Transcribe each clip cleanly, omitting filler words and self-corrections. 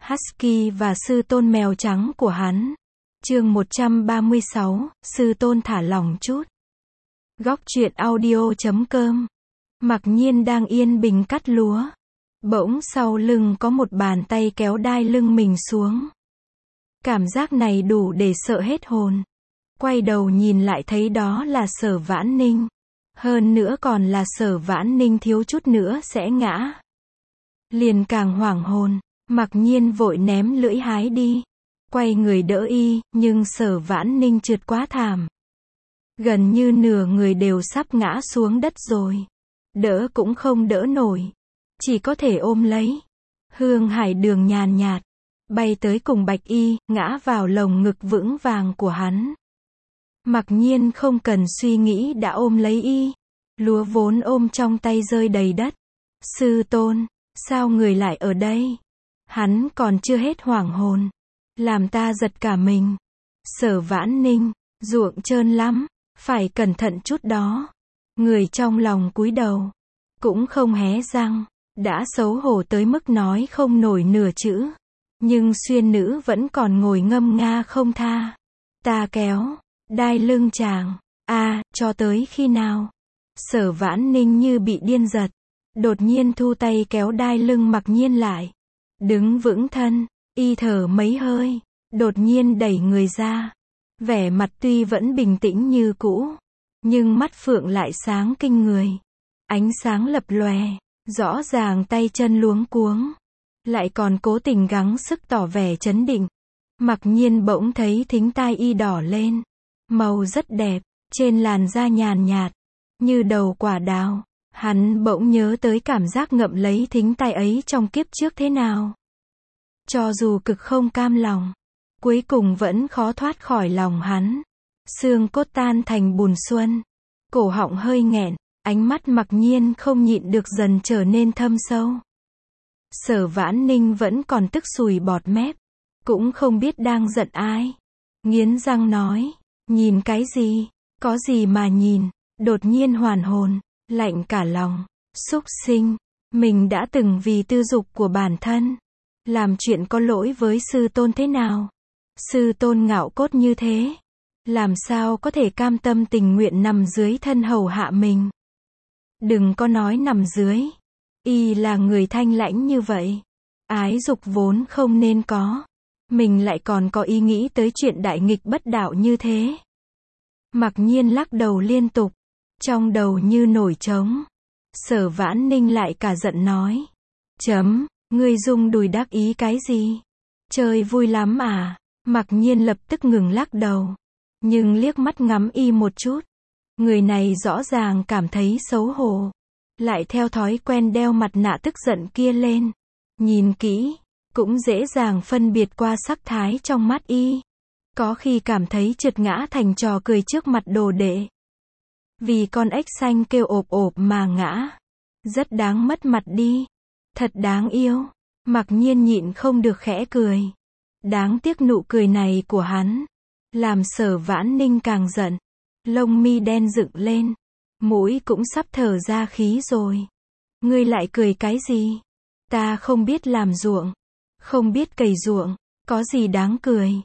Husky và sư tôn mèo trắng của hắn. Chương 136, sư tôn thả lỏng chút. Góc truyện audio.com. Mặc Nhiên đang yên bình cắt lúa. Bỗng sau lưng có một bàn tay kéo đai lưng mình xuống. Cảm giác này đủ để sợ hết hồn. Quay đầu nhìn lại thấy đó là Sở Vãn Ninh. Hơn nữa còn là Sở Vãn Ninh thiếu chút nữa sẽ ngã. Liền càng hoảng hồn, Mặc Nhiên vội ném lưỡi hái đi. Quay người đỡ y, nhưng Sở Vãn Ninh trượt quá thảm. Gần như nửa người đều sắp ngã xuống đất rồi. Đỡ cũng không đỡ nổi. Chỉ có thể ôm lấy. Hương hải đường nhàn nhạt. Bay tới cùng Bạch Y, ngã vào lồng ngực vững vàng của hắn. Mặc Nhiên không cần suy nghĩ đã ôm lấy y. Lúa vốn ôm trong tay rơi đầy đất. Sư tôn, sao người lại ở đây? Hắn còn chưa hết hoảng hồn. Làm ta giật cả mình. Sở Vãn Ninh, ruộng trơn lắm, phải cẩn thận chút đó. Người trong lòng cúi đầu, cũng không hé răng, đã xấu hổ tới mức nói không nổi nửa chữ. Nhưng Xuyên Nữ vẫn còn ngồi ngâm nga không tha. Ta kéo đai lưng chàng, cho tới khi nào? Sở Vãn Ninh như bị điên giật, đột nhiên thu tay kéo đai lưng Mặc Nhiên lại. Đứng vững thân, y thở mấy hơi, đột nhiên đẩy người ra. Vẻ mặt tuy vẫn bình tĩnh như cũ, nhưng mắt phượng lại sáng kinh người. Ánh sáng lập lòe, rõ ràng tay chân luống cuống, lại còn cố tình gắng sức tỏ vẻ trấn định. Mặc Nhiên bỗng thấy thính tai y đỏ lên, màu rất đẹp, trên làn da nhàn nhạt, như đầu quả đào. Hắn bỗng nhớ tới cảm giác ngậm lấy thính tai ấy trong kiếp trước thế nào. Cho dù cực không cam lòng, cuối cùng vẫn khó thoát khỏi lòng hắn. Xương cốt tan thành bùn xuân, cổ họng hơi nghẹn, ánh mắt Mặc Nhiên không nhịn được dần trở nên thâm sâu. Sở Vãn Ninh vẫn còn tức sùi bọt mép, cũng không biết đang giận ai. Nghiến răng nói, nhìn cái gì, có gì mà nhìn. Đột nhiên hoàn hồn, lạnh cả lòng. Súc sinh, mình đã từng vì tư dục của bản thân, làm chuyện có lỗi với sư tôn thế nào. Sư tôn ngạo cốt như thế, làm sao có thể cam tâm tình nguyện nằm dưới thân hầu hạ mình. Đừng có nói nằm dưới, y là người thanh lãnh như vậy. Ái dục vốn không nên có, mình lại còn có ý nghĩ tới chuyện đại nghịch bất đạo như thế. Mặc Nhiên lắc đầu liên tục, trong đầu như nổi trống. Sở Vãn Ninh lại cả giận nói, ngươi rung đùi đắc ý cái gì? Chơi vui lắm à? Mặc Nhiên lập tức ngừng lắc đầu, nhưng liếc mắt ngắm y một chút. Người này rõ ràng cảm thấy xấu hổ, lại theo thói quen đeo mặt nạ tức giận kia lên. Nhìn kỹ, cũng dễ dàng phân biệt qua sắc thái trong mắt y. Có khi cảm thấy trượt ngã thành trò cười trước mặt đồ đệ. Vì con ếch xanh kêu ộp ộp mà ngã. Rất đáng mất mặt đi. Thật đáng yêu. Mặc Nhiên nhịn không được khẽ cười. Đáng tiếc nụ cười này của hắn làm Sở Vãn Ninh càng giận. Lông mi đen dựng lên, mũi cũng sắp thở ra khí rồi. Ngươi lại cười cái gì? Ta không biết làm ruộng, không biết cày ruộng, có gì đáng cười?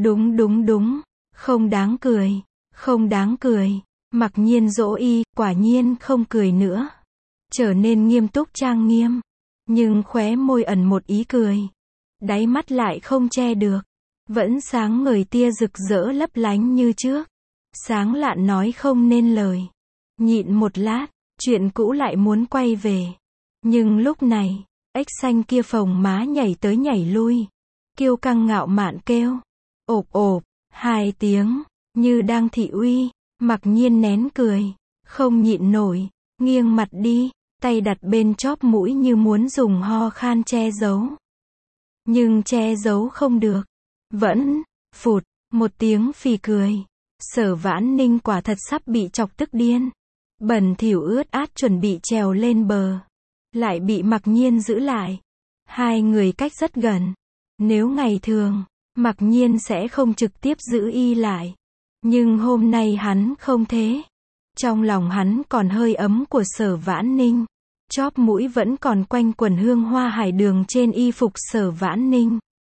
Đúng, không đáng cười, không đáng cười. Mặc Nhiên dỗ y, quả nhiên không cười nữa. Trở nên nghiêm túc trang nghiêm, nhưng khóe môi ẩn một ý cười. Đáy mắt lại không che được, vẫn sáng ngời tia rực rỡ lấp lánh như trước. Sáng lạn nói không nên lời. Nhịn một lát, chuyện cũ lại muốn quay về. Nhưng lúc này, ếch xanh kia phồng má nhảy tới nhảy lui. Kiêu căng ngạo mạn kêu, ộp ộp, 2 tiếng, như đang thị uy. Mặc Nhiên nén cười, không nhịn nổi, nghiêng mặt đi, tay đặt bên chóp mũi như muốn dùng ho khan che giấu. Nhưng che giấu không được. Vẫn, phụt, một tiếng phì cười. Sở Vãn Ninh quả thật sắp bị chọc tức điên. Bẩn thỉu ướt át chuẩn bị trèo lên bờ, lại bị Mặc Nhiên giữ lại. Hai người cách rất gần. Nếu ngày thường, Mặc Nhiên sẽ không trực tiếp giữ y lại. Nhưng hôm nay hắn không thế. Trong lòng hắn còn hơi ấm của Sở Vãn Ninh. Chóp mũi vẫn còn quanh quẩn hương hoa hải đường trên y phục Sở Vãn Ninh.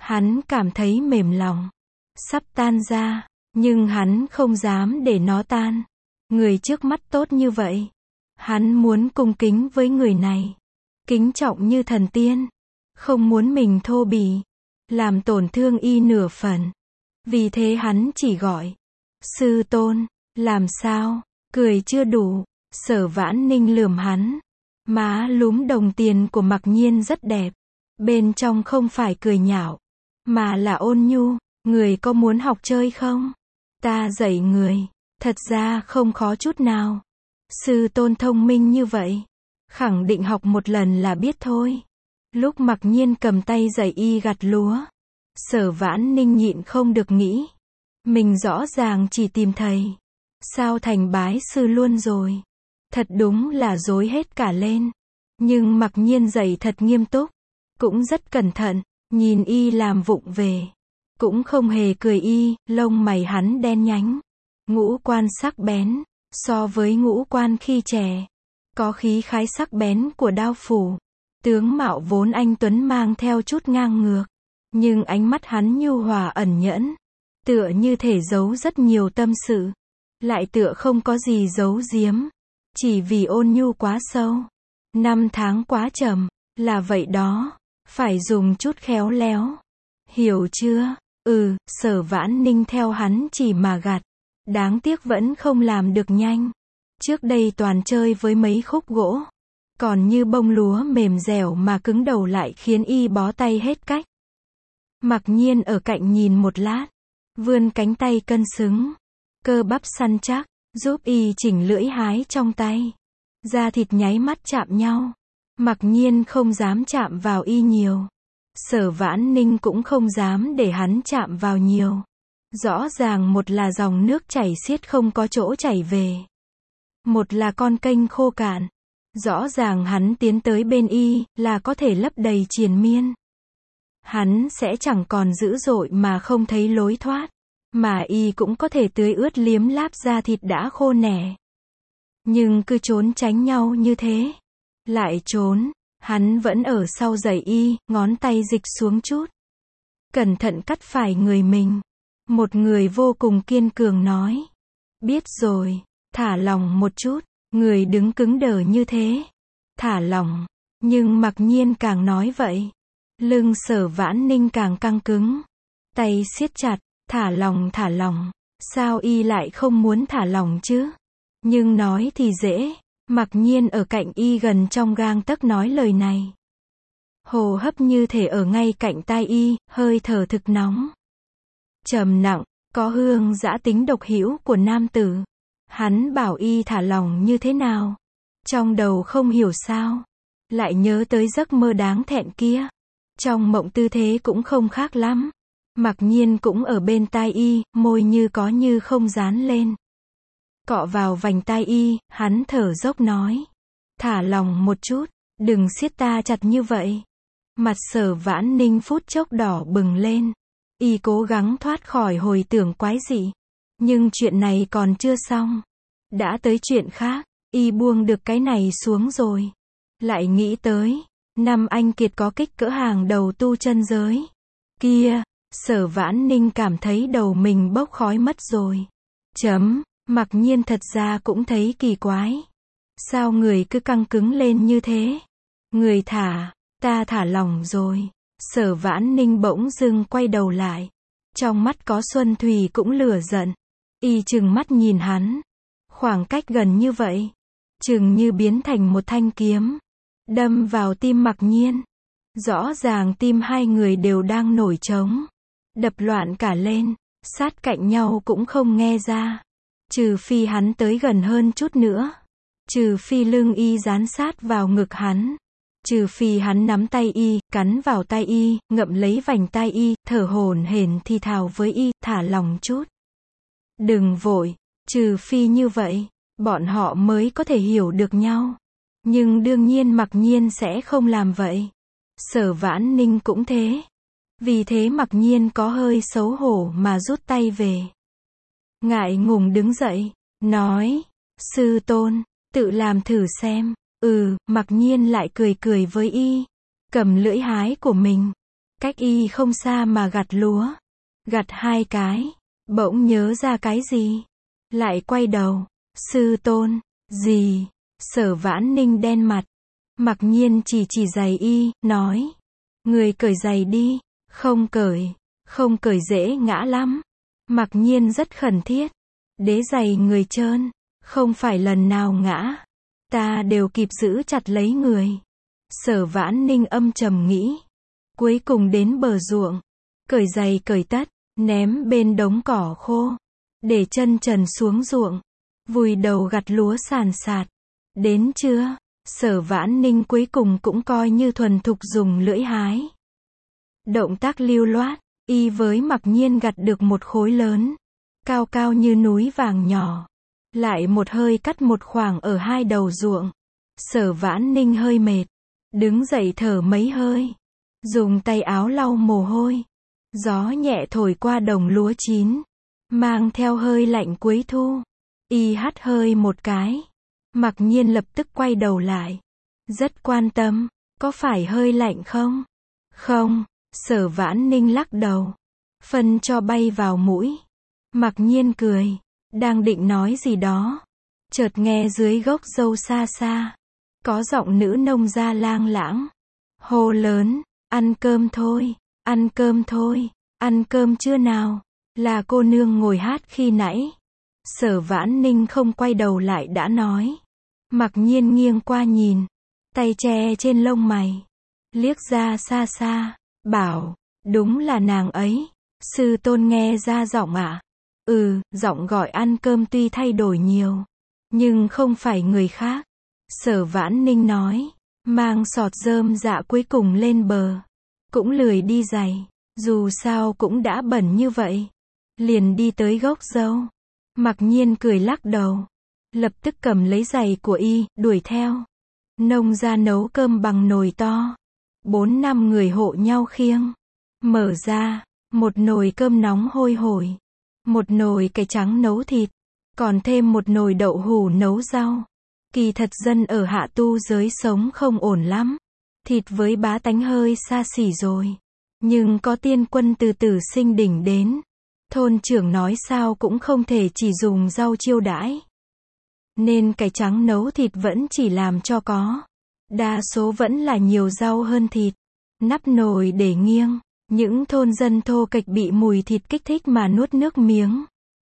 Hắn cảm thấy mềm lòng, sắp tan ra, nhưng hắn không dám để nó tan. Người trước mắt tốt như vậy. Hắn muốn cung kính với người này. Kính trọng như thần tiên. Không muốn mình thô bỉ, làm tổn thương y nửa phần. Vì thế hắn chỉ gọi, sư tôn. Làm sao? Cười chưa đủ, Sở Vãn Ninh lườm hắn. Má lúm đồng tiền của Mặc Nhiên rất đẹp. Bên trong không phải cười nhạo, mà là ôn nhu. Người có muốn học chơi không? Ta dạy người. Thật ra không khó chút nào. Sư tôn thông minh như vậy, khẳng định học một lần là biết thôi. Lúc Mặc Nhiên cầm tay dạy y gặt lúa, Sở Vãn Ninh nhịn không được nghĩ. Mình rõ ràng chỉ tìm thầy. Sao thành bái sư luôn rồi? Thật đúng là rối hết cả lên. Nhưng Mặc Nhiên dạy thật nghiêm túc. Cũng rất cẩn thận. Nhìn y làm vụng về. Cũng không hề cười y, lông mày hắn đen nhánh. Ngũ quan sắc bén. So với ngũ quan khi trẻ, có khí khái sắc bén của đao phủ. Tướng mạo vốn anh tuấn mang theo chút ngang ngược. Nhưng ánh mắt hắn nhu hòa ẩn nhẫn. Tựa như thể giấu rất nhiều tâm sự. Lại tựa không có gì giấu giếm. Chỉ vì ôn nhu quá sâu. Năm tháng quá chậm. Là vậy đó. Phải dùng chút khéo léo. Hiểu chưa? Sở Vãn Ninh theo hắn chỉ mà gặt. Đáng tiếc vẫn không làm được nhanh. Trước đây toàn chơi với mấy khúc gỗ. Còn như bông lúa mềm dẻo mà cứng đầu lại khiến y bó tay hết cách. Mặc Nhiên ở cạnh nhìn một lát. Vươn cánh tay cân xứng. Cơ bắp săn chắc. Giúp y chỉnh lưỡi hái trong tay. Da thịt nháy mắt chạm nhau. Mặc Nhiên không dám chạm vào y nhiều. Sở Vãn Ninh cũng không dám để hắn chạm vào nhiều. Rõ ràng một là dòng nước chảy xiết không có chỗ chảy về. Một là con kênh khô cạn. Rõ ràng hắn tiến tới bên y, là có thể lấp đầy triền miên. Hắn sẽ chẳng còn dữ dội mà không thấy lối thoát. Mà y cũng có thể tưới ướt liếm láp da thịt đã khô nẻ. Nhưng cứ trốn tránh nhau như thế. Lại trốn, hắn vẫn ở sau giày y, ngón tay dịch xuống chút. Cẩn thận cắt phải người mình. Một người vô cùng kiên cường nói. Biết rồi, thả lỏng một chút, người đứng cứng đờ như thế. Thả lỏng, nhưng Mặc Nhiên càng nói vậy. Lưng Sở Vãn Ninh càng căng cứng. Tay siết chặt, thả lỏng, sao y lại không muốn thả lỏng chứ? Nhưng nói thì dễ, Mặc Nhiên ở cạnh y gần trong gang tấc nói lời này. Hô hấp như thể ở ngay cạnh tai y, hơi thở thực nóng. Trầm nặng, có hương dã tính độc hữu của nam tử. Hắn bảo y thả lỏng như thế nào? Trong đầu không hiểu sao. Lại nhớ tới giấc mơ đáng thẹn kia. Trong mộng tư thế cũng không khác lắm. Mặc Nhiên cũng ở bên tai y, môi như có như không dán lên. Cọ vào vành tai y, hắn thở dốc nói. Thả lỏng một chút, đừng siết ta chặt như vậy. Mặt Sở Vãn Ninh phút chốc đỏ bừng lên. Y cố gắng thoát khỏi hồi tưởng quái dị. Nhưng chuyện này còn chưa xong. Đã tới chuyện khác, y buông được cái này xuống rồi. Lại nghĩ tới, năm anh kiệt có kích cỡ hàng đầu tu chân giới. Kia, Sở Vãn Ninh cảm thấy đầu mình bốc khói mất rồi. Mặc Nhiên thật ra cũng thấy kỳ quái. Sao người cứ căng cứng lên như thế? Người thả, ta thả lỏng rồi. Sở Vãn Ninh bỗng dưng quay đầu lại. Trong mắt có xuân thủy cũng lửa giận. Y chừng mắt nhìn hắn. Khoảng cách gần như vậy. Chừng như biến thành một thanh kiếm. Đâm vào tim Mặc Nhiên. Rõ ràng tim hai người đều đang nổi trống. Đập loạn cả lên. Sát cạnh nhau cũng không nghe ra. Trừ phi hắn tới gần hơn chút nữa. Trừ phi lưng y dán sát vào ngực hắn. Trừ phi hắn nắm tay y, cắn vào tay y, ngậm lấy vành tai y, thở hổn hển thì thào với y, thả lỏng chút. Đừng vội, trừ phi như vậy, bọn họ mới có thể hiểu được nhau. Nhưng đương nhiên Mặc Nhiên sẽ không làm vậy. Sở Vãn Ninh cũng thế. Vì thế Mặc Nhiên có hơi xấu hổ mà rút tay về. Ngại ngùng đứng dậy, nói, sư tôn, tự làm thử xem. Mặc Nhiên lại cười cười với y, cầm lưỡi hái của mình, cách y không xa mà gặt lúa. Gặt 2 cái, bỗng nhớ ra cái gì. Lại quay đầu, sư tôn, gì? Sở Vãn Ninh đen mặt. Mặc Nhiên chỉ giày y, nói. Người cởi giày đi, không cởi dễ ngã lắm. Mặc Nhiên rất khẩn thiết. Đế giày người trơn, không phải lần nào ngã. Ta đều kịp giữ chặt lấy người. Sở Vãn Ninh âm trầm nghĩ. Cuối cùng đến bờ ruộng. Cởi giày cởi tất, ném bên đống cỏ khô. Để chân trần xuống ruộng. Vùi đầu gặt lúa sàn sạt. Đến trưa, Sở Vãn Ninh cuối cùng cũng coi như thuần thục dùng lưỡi hái. Động tác lưu loát, y với Mặc Nhiên gặt được một khối lớn. Cao cao như núi vàng nhỏ. Lại một hơi cắt một khoảng ở 2 đầu ruộng. Sở Vãn Ninh hơi mệt. Đứng dậy thở mấy hơi. Dùng tay áo lau mồ hôi. Gió nhẹ thổi qua đồng lúa chín. Mang theo hơi lạnh cuối thu. Y hắt hơi một cái. Mặc Nhiên lập tức quay đầu lại. Rất quan tâm. Có phải hơi lạnh không? Không. Sở Vãn Ninh lắc đầu. Phân cho bay vào mũi. Mặc Nhiên cười. Đang định nói gì đó. Chợt nghe dưới gốc dâu xa xa. Có giọng nữ nông gia lang lãng. Hô lớn. Ăn cơm thôi. Ăn cơm thôi. Ăn cơm chưa nào? Là cô nương ngồi hát khi nãy. Sở Vãn Ninh không quay đầu lại đã nói. Mặc Nhiên nghiêng qua nhìn. Tay che trên lông mày. Liếc ra xa xa. Bảo. Đúng là nàng ấy. Sư tôn nghe ra giọng ạ. Giọng gọi ăn cơm tuy thay đổi nhiều. Nhưng không phải người khác. Sở Vãn Ninh nói. Mang sọt rơm dạ cuối cùng lên bờ. Cũng lười đi giày. Dù sao cũng đã bẩn như vậy. Liền đi tới gốc dâu. Mặc Nhiên cười lắc đầu. Lập tức cầm lấy giày của y, đuổi theo. Nông gia nấu cơm bằng nồi to. 4-5 người hộ nhau khiêng. Mở ra, một nồi cơm nóng hôi hổi. Một nồi cải trắng nấu thịt. Còn thêm một nồi đậu hủ nấu rau. Kỳ thật dân ở Hạ Tu giới sống không ổn lắm. Thịt với bá tánh hơi xa xỉ rồi. Nhưng có tiên quân từ Tử Sinh đỉnh đến. Thôn trưởng nói sao cũng không thể chỉ dùng rau chiêu đãi. Nên cải trắng nấu thịt vẫn chỉ làm cho có. Đa số vẫn là nhiều rau hơn thịt. Nắp nồi để nghiêng. Những thôn dân thô kệch bị mùi thịt kích thích mà nuốt nước miếng.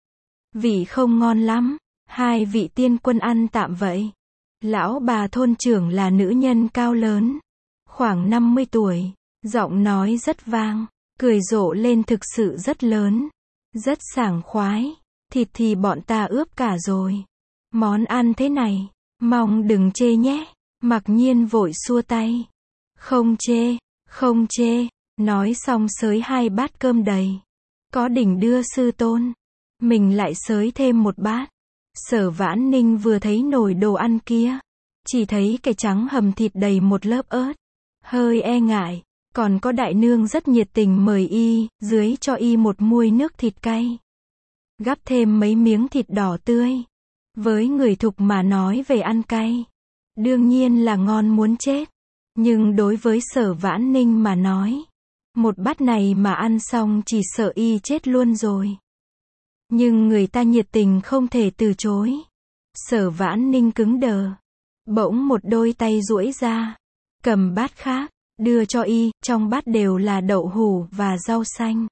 Vị không ngon lắm. 2 vị tiên quân ăn tạm vậy. Lão bà thôn trưởng là nữ nhân cao lớn. Khoảng 50 tuổi. Giọng nói rất vang. Cười rộ lên thực sự rất lớn. Rất sảng khoái. Thịt thì bọn ta ướp cả rồi. Món ăn thế này. Mong đừng chê nhé. Mặc Nhiên vội xua tay. Không chê. Không chê. Nói xong xới 2 bát cơm đầy. Có đỉnh đưa sư tôn. Mình lại xới thêm 1 bát. Sở Vãn Ninh vừa thấy nồi đồ ăn kia. Chỉ thấy cải trắng hầm thịt đầy một lớp ớt. Hơi e ngại. Còn có đại nương rất nhiệt tình mời y, dưới cho y một muôi nước thịt cay. Gắp thêm mấy miếng thịt đỏ tươi. Với người thục mà nói về ăn cay. Đương nhiên là ngon muốn chết. Nhưng đối với Sở Vãn Ninh mà nói. Một bát này mà ăn xong chỉ sợ y chết luôn rồi. Nhưng người ta nhiệt tình không thể từ chối. Sở Vãn Ninh cứng đờ. Bỗng một đôi tay duỗi ra. Cầm bát khác. Đưa cho y, trong bát đều là đậu hủ và rau xanh.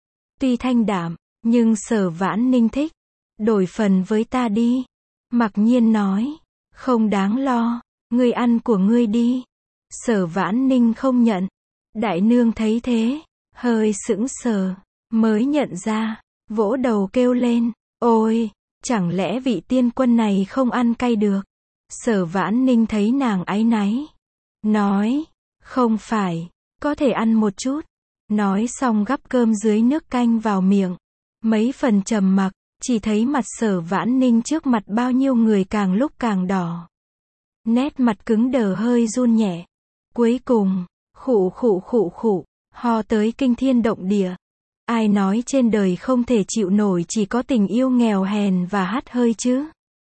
Tuy thanh đạm, nhưng Sở Vãn Ninh thích. Đổi phần với ta đi. Mặc Nhiên nói. Không đáng lo, ngươi ăn của ngươi đi. Sở Vãn Ninh không nhận. Đại nương thấy thế, hơi sững sờ, mới nhận ra, vỗ đầu kêu lên. Ôi, chẳng lẽ vị tiên quân này không ăn cay được? Sở Vãn Ninh thấy nàng áy náy. Nói. Không phải, có thể ăn một chút. Nói xong gắp cơm dưới nước canh vào miệng. Mấy phần trầm mặc, chỉ thấy mặt Sở Vãn Ninh trước mặt bao nhiêu người càng lúc càng đỏ. Nét mặt cứng đờ hơi run nhẹ. Cuối cùng, khụ khụ khụ khụ, ho tới kinh thiên động địa. Ai nói trên đời không thể chịu nổi chỉ có tình yêu nghèo hèn và hắt hơi chứ?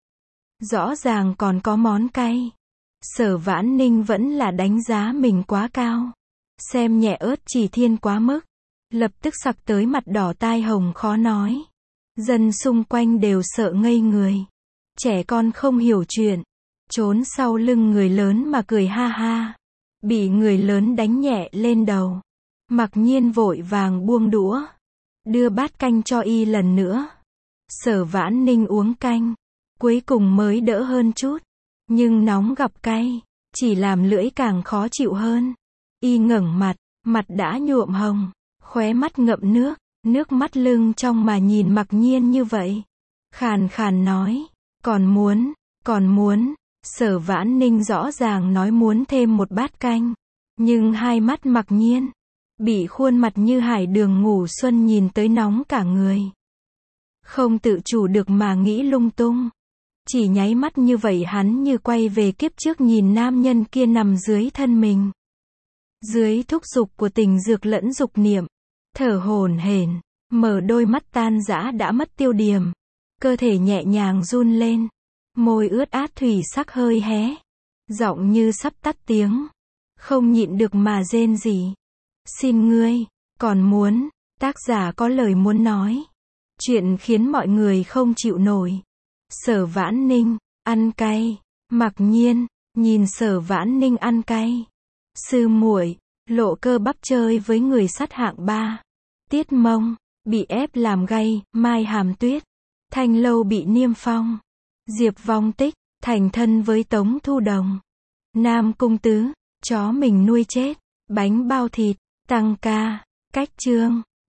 Rõ ràng còn có món cay. Sở Vãn Ninh vẫn là đánh giá mình quá cao. Xem nhẹ ớt chỉ thiên quá mức. Lập tức sặc tới mặt đỏ tai hồng khó nói. Dân xung quanh đều sợ ngây người. Trẻ con không hiểu chuyện. Trốn sau lưng người lớn mà cười ha ha. Bị người lớn đánh nhẹ lên đầu. Mặc Nhiên vội vàng buông đũa. Đưa bát canh cho y lần nữa. Sở Vãn Ninh uống canh. Cuối cùng mới đỡ hơn chút. Nhưng nóng gặp cay. Chỉ làm lưỡi càng khó chịu hơn. Y ngẩng mặt. Mặt đã nhuộm hồng. Khóe mắt ngậm nước. Nước mắt lưng trong mà nhìn Mặc Nhiên như vậy. Khàn khàn nói. Còn muốn. Sở Vãn Ninh rõ ràng nói muốn thêm một bát canh. Nhưng hai mắt Mặc Nhiên. Bị khuôn mặt như hải đường ngủ xuân nhìn tới nóng cả người. Không tự chủ được mà nghĩ lung tung. Chỉ nháy mắt như vậy hắn như quay về kiếp trước nhìn nam nhân kia nằm dưới thân mình. Dưới thúc giục của tình dược lẫn dục niệm. Thở hổn hển, mở đôi mắt tan rã đã mất tiêu điểm. Cơ thể nhẹ nhàng run lên. Môi ướt át thủy sắc hơi hé. Giọng như sắp tắt tiếng. Không nhịn được mà rên rỉ. Xin ngươi, còn muốn. Tác giả có lời muốn nói. Chuyện khiến mọi người không chịu nổi. Sở Vãn Ninh, ăn cay. Mặc Nhiên, nhìn Sở Vãn Ninh ăn cay. Sư muội, Lộ Cơ bắp chơi với người sắt hạng 3. Tiết Mông, bị ép làm gay, Mai Hàm Tuyết. Thanh Lâu bị niêm phong. Diệp Vong Tích, thành thân với Tống Thu Đồng. Nam Cung Tứ, chó mình nuôi chết. Bánh bao thịt, tăng ca, cách chương.